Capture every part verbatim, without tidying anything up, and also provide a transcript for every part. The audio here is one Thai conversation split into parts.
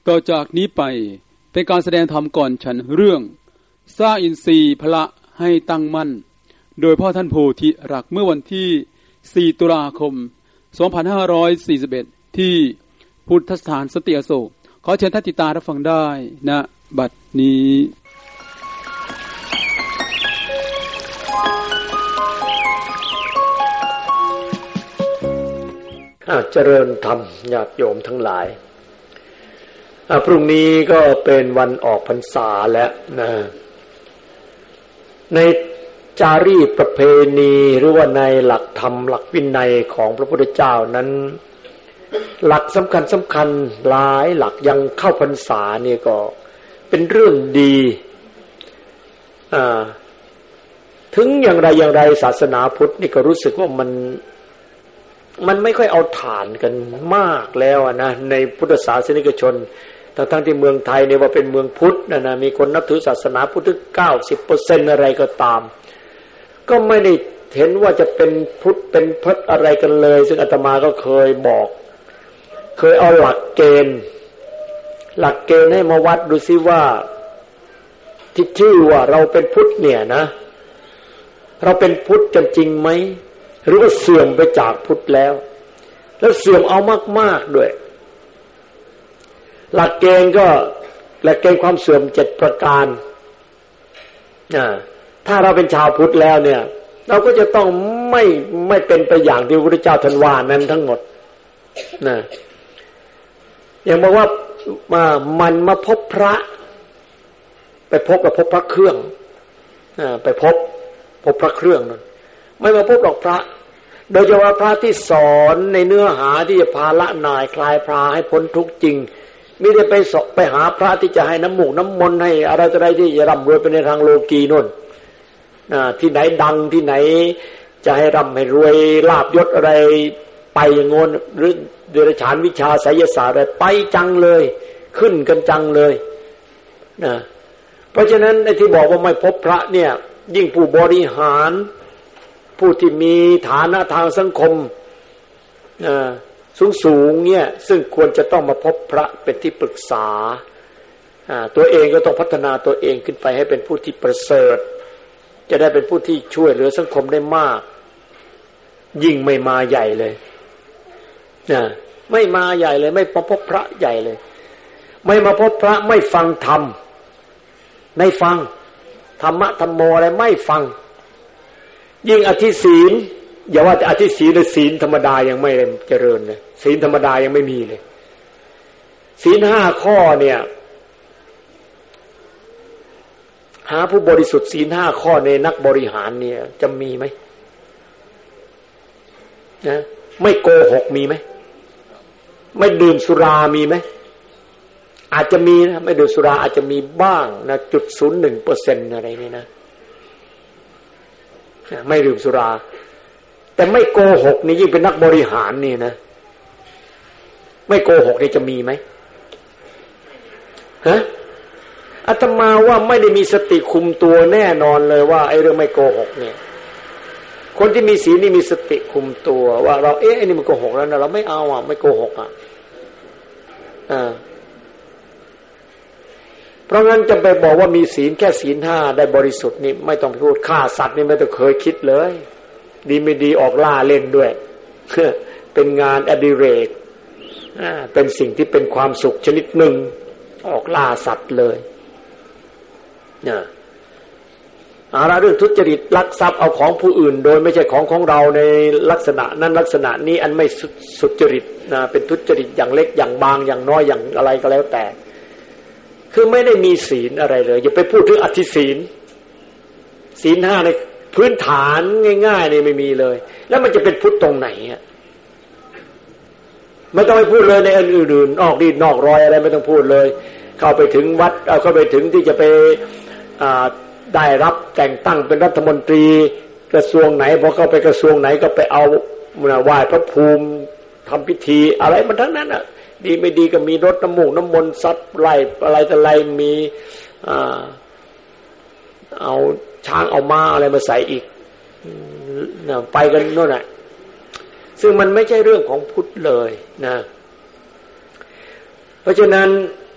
ต่อจากนี้ไปเป็นการแสดงธรรมก่อนฉันเรื่องสร้างอินทรีย์พละให้ตั้งมั่นโดยพ่อท่านโพธิรักเมื่อวันที่สี่ตุลาคมสองพันห้าร้อยสี่สิบเอ็ดที่พุทธสถานสติอโศกขอเชิญท่านติดตามรับฟังได้ณบัดนี้เจริญธรรมญาติโยมทั้งหลายพรุ่งนี้ก็เป็นวันออกพรรษาแล้วนะในจารีตประเพณีหรือว่าในหลักธรรมหลักวินัยของพระพุทธเจ้านั้นหลักสำคัญสำคัญหลายหลักยังเข้าพรรษานี่ก็เป็นเรื่องดีอ่าถึงอย่างไรอย่างไรศาสนาพุทธนี่ก็รู้สึกว่ามันมันไม่ค่อยเอาฐานกันมากแล้วนะในพุทธศาสนิกชนทั้งทั้งที่เมืองไทยเนี่ยว่าเป็นเมืองพุทธนะนะมีคนนับถือศาสนาพุทธ เก้าสิบเปอร์เซ็นต์ อะไรก็ตามก็ไม่ได้เห็นว่าจะเป็นพุทธเป็นพุทธอะไรกันเลยซึ่งอาตมาก็เคยบอกเคยเอาหลักเกณฑ์หลักเกณฑ์ให้มาวัดดูซิว่าที่ชื่อว่าเราเป็นพุทธเนี่ยนะเราเป็นพุทธกันจริงไหมหรือว่าเสื่อมไปจากพุทธแล้วแล้วเสื่อมเอามากๆด้วยหลักเกณฑ์ก็หลักเกณฑ์ความเสื่อมเจ็ดประการอ่าถ้าเราเป็นชาวพุทธแล้วเนี่ยเราก็จะต้องไม่ไม่เป็นไปอย่างที่พระพุทธเจ้าท่านว่านั้นทั้งหมดนะอย่างบอกว่ามามันมาพบพระไปพบกับพบพระเครื่องอ่าไปพบพบพระเครื่องนั่นไม่มาพบหรอกพระโดยเฉพาะพระที่สอนในเนื้อหาที่จะพาละนายคลายพาให้พ้นทุกข์จริงไม่ได้ไปสอบไปหาพระที่จะให้น้ำมูกน้ำมนต์ให้อะไรต่ออะไรที่จะร่ำรวยไปในทางโลกีโน่นที่ไหนดังที่ไหนจะให้ร่ำให้รวยลาภยศอะไรไปอย่างงนหรือเดรัจฉานวิชาไสยศาสตร์อะไรไปจังเลยขึ้นกันจังเลยนะเพราะฉะนั้นในที่บอกว่าไม่พบพระเนี่ยยิ่งผู้บริหารผู้ที่มีฐานะทางสังคมสูงสูงเนี่ยซึ่งควรจะต้องมาพบพระเป็นที่ปรึกษาตัวเองก็ต้องพัฒนาตัวเองขึ้นไปให้เป็นผู้ที่ประเสริฐจะได้เป็นผู้ที่ช่วยเหลือสังคมได้มากยิ่งไม่มาใหญ่เลยนะไม่มาใหญ่เลยไม่พบพระใหญ่เลยไม่มาพบพระไม่ฟังธรรมไม่ฟังธรรมะธรรมโมอะไรไม่ฟังยิ่งอธิศีลอย่าว่าแต่อธิศีลเลยศีลธรรมดายังไม่เจริญเลยศีลธรรมดายังไม่มีเลยศีลห้าข้อเนี่ยหาผู้บริสุทธิ์ศีลห้าข้อในนักบริหารเนี่ยจะมีไหมนะไม่โกหกมีไหมไม่ดื่มสุรามีไหมอาจจะมีนะไม่ดื่มสุราอาจจะมีบ้างนะจุดศูนย์หนึ่งเปอร์เซ็นต์อะไรนี่นะไม่ดื่มสุราแต่ไม่โกหกนี่ยิ่งเป็นนักบริหารนี่นะไม่โกหกนี่จะมีไหมฮะอาตมาว่าไม่ได้มีสติคุมตัวแน่นอนเลยว่าไอ้เรื่องไม่โกหกเนี่ยคนที่มีศีลนี่มีสติคุมตัวว่าเราเอ๊ะไอ้นี่มันโกหกแล้วนะเราไม่เอาอ่ะไม่โกหกอ่ะอ่าเพราะงั้นจะไปบอกว่ามีศีลแค่ศีลห้าได้บริสุทธิ์นี่ไม่ต้องพูดฆ่าสัตว์นี่ไม่ต้องเคยคิดเลยดีไม่ดีออกล่าเล่นด้วยเป็นงานอดิเรกเป็นสิ่งที่เป็นความสุขชนิดหนึ่งออกล่าสัตว์เลยเนี่ยอะไรเรื่องทุจริตลักทรัพย์เอาของผู้อื่นโดยไม่ใช่ของของเราในลักษณะนั้นลักษณะนี้อันไม่สุจริตนะเป็นทุจริตอย่างเล็กอย่างบางอย่างน้อยอย่างอะไรก็แล้วแต่คือไม่ได้มีศีลอะไรเลยอย่าไปพูดถึงอธิศีลศีลห้าในพื้นฐานง่ายๆนี่ไม่มีเลยแล้วมันจะเป็นพุทธตรงไหนอ่ะไม่ต้องไปพูดเลยในอันอื่นๆนอกรีดนอกรอยอะไรไม่ต้องพูดเลยเข้าไปถึงวัดเอาเข้าไปถึงที่จะไปได้รับแต่งตั้งเป็นรัฐมนตรีกระทรวงไหนพอเข้าไปกระทรวงไหนก็ไปเอาไหว้พระภูมิทำพิธีอะไรมันทั้งนั้นอ่ะดีไม่ดีก็มีรถน้ำมูกน้ำมนต์ซัดไล่อะไรแต่ไรมีอ่าเอาช้างเอาม้าอะไรมาใส่อีกไปกันโน่นน่ะซึ่ ซึ่งมันไม่ใช่เรื่องของพุทธเลยนะเพราะฉะนั้น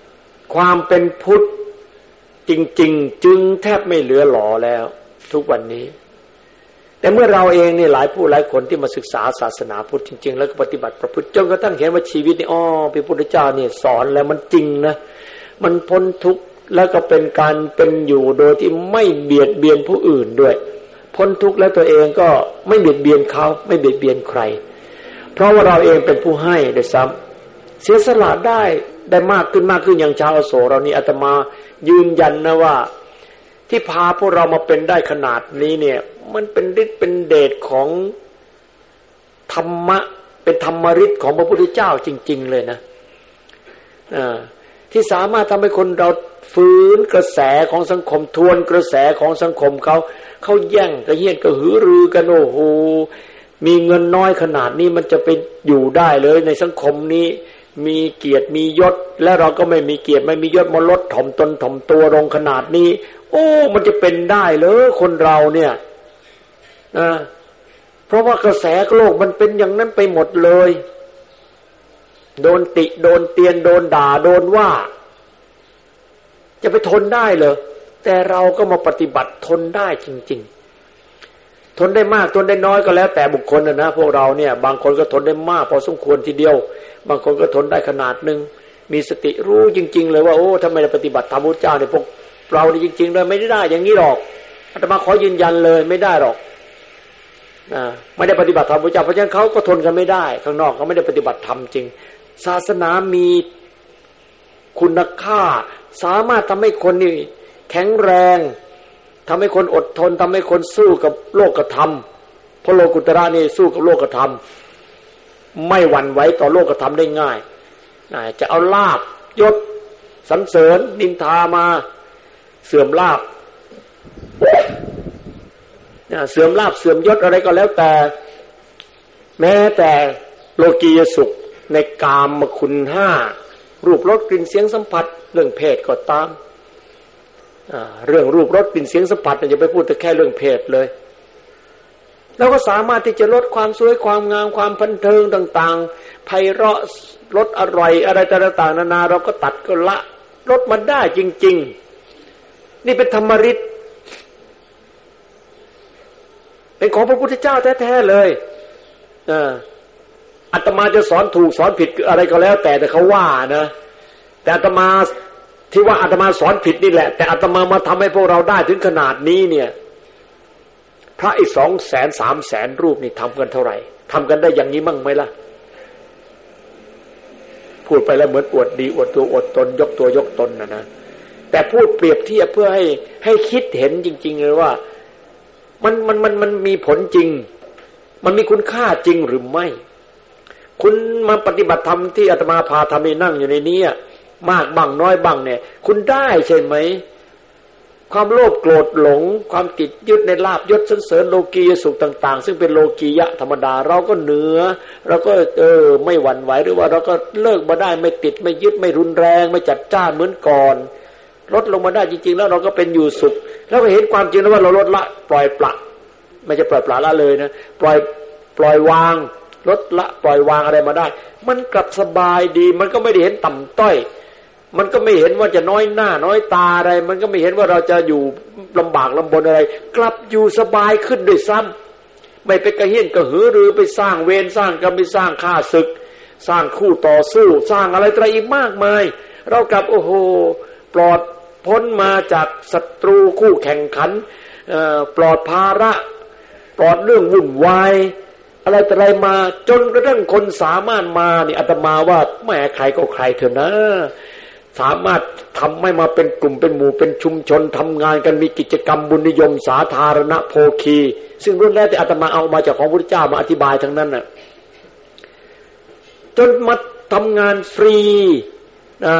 ความเป็นพุทธจริงๆจึงแทบไม่เหลือหลอแล้วทุกวันนี้แต่เมื่อเราเองนี่หลายผู้หลายคนที่มาศึกษาศาสนาพุทธจริงๆแล้วก็ปฏิบัติประพฤติจนกระทั่งเห็นว่าชีวิตนี่อ้อพระพุทธเจ้าเนี่ยสอนแล้วมันจริงนะมันพ้นทุกข์แล้วก็เป็นการเป็นอยู่โดยที่ไม่เบียดเบียนผู้อื่นด้วยพ้นทุกข์แล้วตัวเองก็ไม่เบียดเบียนเขาไม่เบียดเบียนใครเพราะว่าเราเองเป็นผู้ให้ด้วยซ้ำเสียสละได้ได้มากขึ้นมากขึ้นอย่างชาวอโศกเรานี่อาตมายืนยันนะว่าที่พาพวกเรามาเป็นได้ขนาดนี้เนี่ยมันเป็นฤทธิ์เป็นเดชของธรรมะเป็นธรรมฤทธิ์ของพระพุทธเจ้าจริงๆเลยนะอ่าที่สามารถทำให้คนเราฟื้นกระแสของสังคมทวนกระแสของสังคมเขาเขาแย่งกระเฮี้ยนกระหือรือกันโอ้โหมีเงินน้อยขนาดนี้มันจะไปอยู่ได้เลยในสังคมนี้มีเกียรติมียศและเราก็ไม่มีเกียรติไม่มียศมาลดถ่อมตนถ่อมตัวลงขนาดนี้โอ้มันจะเป็นได้เหรอคนเราเนี่ยนะเพราะว่ากระแสโลกมันเป็นอย่างนั้นไปหมดเลยโดนติโดนเตียนโดนด่าโดนว่าจะไปทนได้เหรอแต่เราก็มาปฏิบัติทนได้จริงๆทนได้มากทนได้น้อยก็แล้วแต่บุคคลนะนะพวกเราเนี่ยบางคนก็ทนได้มากพอสมควรทีเดียวบางคนก็ทนได้ขนาดนึงมีสติรู้จริงๆเลยว่าโอ้ถ้าไม่ได้ปฏิบัติธรรมพุทธเจ้าเนี่ยพวกเรานี่จริงๆเลยไม่ได้อย่างนี้หรอกอาตมาขอยืนยันเลยไม่ได้หรอกนะไม่ได้ปฏิบัติธรรมพุทธเจ้าเพราะฉะนั้นเขาก็ทนกันไม่ได้ข้างนอกเขาไม่ได้ปฏิบัติธรรมจริงศาสนามีคุณค่าสามารถทำให้คนนี่แข็งแรงทำให้คนอดทนทำให้คนสู้กับโลกธรรมเพราะโลกุตระนี่สู้กับโลกธรรมไม่หวั่นไหวต่อโลกธรรมได้ง่ายจะเอาลาภยศสรรเสริญนินทามาเสื่อมลาภเสื่อมลาภเสื่อมยศอะไรก็แล้วแต่แม้แต่โลกียสุขในกามคุณห้ารูปรสกลิ่นเสียงสัมผัสเรื่องเพศก็ตามเรื่องรูปรสกลิ่นเสียงสัมผัสอย่าไปพูดแต่แค่เรื่องเพศเลยเราก็สามารถที่จะลดความสวยความงามความบันเทิงต่างๆไพเราะลดอร่อยอะไรต่างๆนานาเราก็ตัดก็ละลดมันได้จริงๆนี่เป็นธรรมฤทธิ์เป็นของพระพุทธเจ้าแท้ๆเลยอ่าอาตมาจะสอนถูกสอนผิดอะไรก็แล้วแต่แต่เขาว่านะแต่อาตมาที่ว่าอาตมาสอนผิดนี่แหละแต่อาตมามาทำให้พวกเราได้ถึงขนาดนี้เนี่ยพระอีกสองแสนสามแสนรูปนี่ทำกันเท่าไหร่ทำกันได้อย่างนี้มั่งไหมล่ะพูดไปแล้วเหมือนอวดดีอวดตัวอวดตนยกตัวยกตนนะนะแต่พูดเปรียบเทียบเพื่อให้ให้คิดเห็นจริงๆเลยว่ามันมันมันมันมีผลจริงมันมีคุณค่าจริงหรือไม่คุณมาปฏิบัติธรรมที่อาตมาพาทำนี่นั่งอยู่ในนี้มากบ้างน้อยบ้างเนี่ยคุณได้ใช่ไหมความโลภโกรธหลงความติดยึดในลาภยศสรรเสริญโลกียสุขต่างๆซึ่งเป็นโลกียะธรรมดาเราก็เหนือเราก็เออไม่หวั่นไหวหรือว่าเราก็เลิกมาได้ไม่ติดไม่ยึดไม่รุนแรงไม่จัดจ้านเหมือนก่อนลดลงมาได้จริงๆแล้วเราก็เป็นอยู่สุขแล้วก็เห็นความจริงแล้วว่าเราลดละปล่อยปละไม่ใช่ปล่อยปละละเลยนะปล่อยปล่อยวางลดละปล่อยวางอะไรมาได้มันกลับสบายดีมันก็ไม่ได้เห็นต่ำต้อยมันก็ไม่เห็นว่าจะน้อยหน้าน้อยตาอะไรมันก็ไม่เห็นว่าเราจะอยู่ลำบากลำบนอะไรกลับอยู่สบายขึ้นด้วยซ้ำไม่ไปกระเฮี้ยนกระหือรือไปสร้างเวรสร้างกรรมไปสร้างข้าศึกสร้างคู่ต่อสู้สร้างอะไรอะไรอีกมากมายเรากลับโอ้โหปลอดพ้นมาจากศัตรูคู่แข่งขันปลอดภาระปลอดเรื่องวุ่นวายอะไรแต่อะไรมาจนกระทั่งคนสามารถมานี่อาตมาว่าแม่ใครก็ใครเถอะนะสามารถทำให้มาเป็นกลุ่มเป็นหมู่เป็นชุมชนทำงานกันมีกิจกรรมบุญนิยมสาธารณโภคีซึ่งรุ่นแรกที่อาตมาเอามาจากของพระพุทธเจ้ามาอธิบายทั้งนั้นน่ะจนมาทำงานฟรีนะ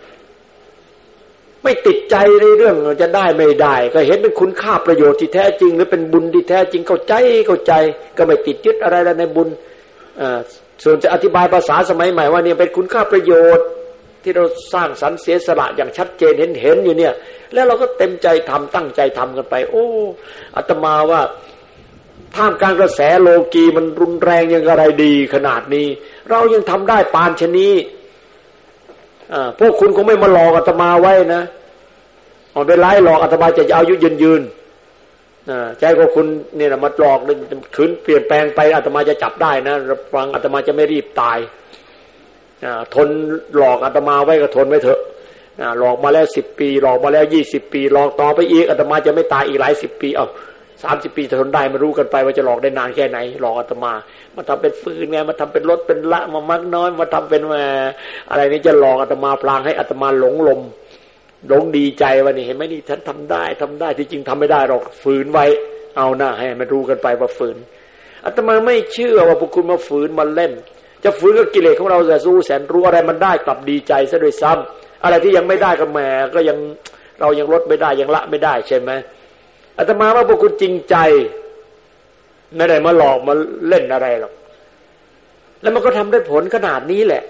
ไม่ติดใจในเรื่องจะได้ไม่ได้ก็เห็นเป็นคุณค่าประโยชน์ที่แท้จริงหรือเป็นบุญที่แท้จริงเข้าใจเข้าใจก็ไม่ติดยึดอะไรในบุญอ่าส่วนจะอธิบายภาษาสมัยใหม่ว่าเนี่ยเป็นคุณค่าประโยชน์ที่เราสร้างสรรค์เสียสละอย่างชัดเจนเห็นเห็นอยู่เนี่ยแล้วเราก็เต็มใจทำตั้งใจทำกันไปโอ้อาตมาว่าท่ามกลางกระแสโลกีมันรุนแรงยังอะไรดีขนาดนี้เรายังทำได้ปานชะนี้อ่าพวกคุณคงไม่มาหลอกอาตมาไว้นะอ๋อเป็นไรหลอกอาตมาจะอายุยืนยืนอ่าใจของคุณเนี่ยนะมาหลอกขืนเปลี่ยนแปลงไปอาตมาจะจับได้นะฟังอาตมาจะไม่รีบตายอ่าทนหลอกอาตมาไว้ก็ทนไว้เถอะอ่าหลอกมาแล้วสิบปีหลอกมาแล้วยี่สิบปีหลอกต่อไปอีกอาตมาจะไม่ตายอีกหลายสิบปีเอ้าสามสิบปีจะทนได้มารู้กันไปว่าจะหลอกได้นานแค่ไหนหลอกอาตมามาทำเป็นฟืนไงมาทำเป็นรถเป็นละมามักน้อยมาทำเป็นอะไรนี่จะหลอกอาตมาพลางให้อาตมาหลงลมหลงดีใจว่านี่เห็นไหมนี่ฉันทำได้ทำได้ที่จริงทำไม่ได้หรอกฝืนไว้เอาหน้าให้มันรู้กันไปว่าฝืนอาตมาไม่เชื่อว่าพวกคุณมาฝืนมาเล่นจะฝืนกับกิเลสของเราจะสู้แสนรู้อะไรมันได้กลับดีใจซะด้วยซ้ำอะไรที่ยังไม่ได้ก็แหมก็ยังเรายังลดไม่ได้ยังละไม่ได้ใช่ไหมอาตมาว่าพวกคุณจริงใจไม่ได้มาหลอกมาเล่นอะไรหรอกแล้วมันก็ทำได้ผลขนาดนี้แหละ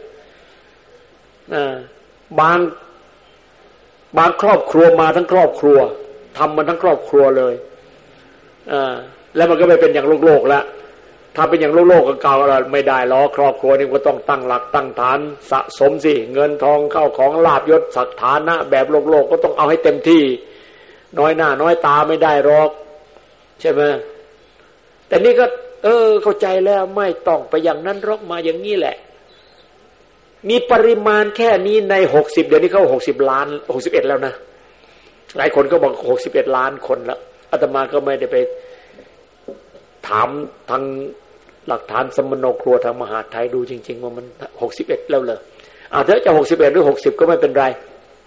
บางบางครอบครัวมาทั้งครอบครัวทำมันทั้งครอบครัวเลยแล้วมันก็ไม่เป็นอย่างโลกโลกแล้วถ้าเป็นอย่างโลกโลกเก่าๆไม่ได้หรอกครอบครัวนี่ก็ต้องตั้งหลักตั้งฐานสะสมสิเงินทองเข้าของลาภยศศักดิ์ฐานะแบบโลกโลกก็ต้องเอาให้เต็มที่น้อยหน้าน้อยตาไม่ได้หรอกใช่ไหมแต่นี่ก็เออเข้าใจแล้วไม่ต้องไปอย่างนั้นหรอกมาอย่างนี้แหละมีปริมาณแค่นี้ในหกสิบเดี๋ยวนี้เขาหกสิบล้านหกสิบเอ็ดแล้วนะหลายคนก็บอกหกสิบเอ็ดล้านคนแล้วอาตมาก็ไม่ได้ไปถามทางหลักฐานสมโนครัวทางมหาไทยดูจริงๆว่ามันหกสิบเอ็ดแล้วเหรออ่าถ้าจะหกสิบเอ็ดหรือหกสิบก็ไม่เป็นไร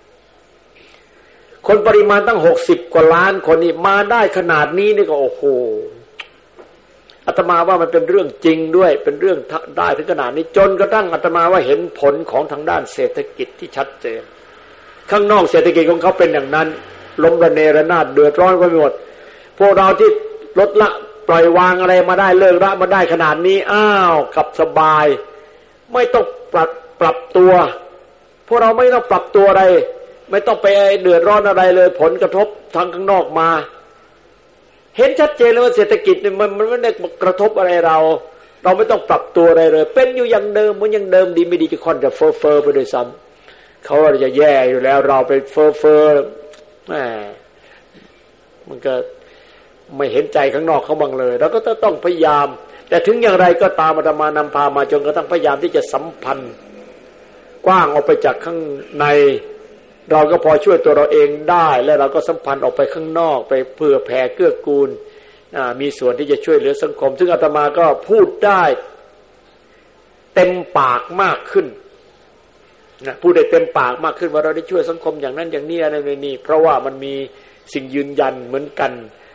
คนปริมาณตั้งหกสิบกว่าล้านคนนี่มาได้ขนาดนี้นี่ก็โอ้โหอาตมาว่ามันเป็นเรื่องจริงด้วยเป็นเรื่องได้ถึงขนาดนี้จนกระทั่งอาตมาว่าเห็นผลของทางด้านเศรษฐกิจที่ชัดเจนข้างนอกเศรษฐกิจของเขาเป็นอย่างนั้นล้มระเนระนาดเดือดร้อนไปหมดพวกเราที่ลดละปล่อยวางอะไรมาได้เลิกละมาได้ขนาดนี้อ้าวกลับสบายไม่ต้องปรับปรับตัวพวกเราไม่ต้องปรับตัวอะไรไม่ต้องไปเดือดร้อนอะไรเลยผลกระทบทางข้างนอกมาเห็นชัดเจนเลยว่าเศรษฐกิจมันมันไม่ได้กระทบอะไรเราเราไม่ต้องปรับตัวอะไรเลยเป็นอยู่อย่างเดิมมันยังเดิมดีไม่ดีจะค่อนจะเฟ้อเฟ้อไปโดยซ้ำเขาจะแย่อยู่แล้วเราไปเฟ้อเฟ้อแหมมันก็ไม่เห็นใจข้างนอกเขาบ้างเลยเราก็ต้องพยายามแต่ถึงอย่างไรก็ตามอาตมานำพามาจนกระทั่งพยายามที่จะสัมพันธ์กว้างออกไปจากข้างในเราก็พอช่วยตัวเราเองได้และเราก็สัมพันธ์ออกไปข้างนอกไปเพื่อแผ่เกื้อกูลมีส่วนที่จะช่วยเหลือสังคมซึ่งอาตมาก็พูดได้เต็มปากมากขึ้นนะพูดได้เต็มปากมากขึ้นว่าเราได้ช่วยสังคมอย่างนั้นอย่างนี้อะไรนี่เพราะว่ามันมีสิ่งยืนยันเหมือนกัน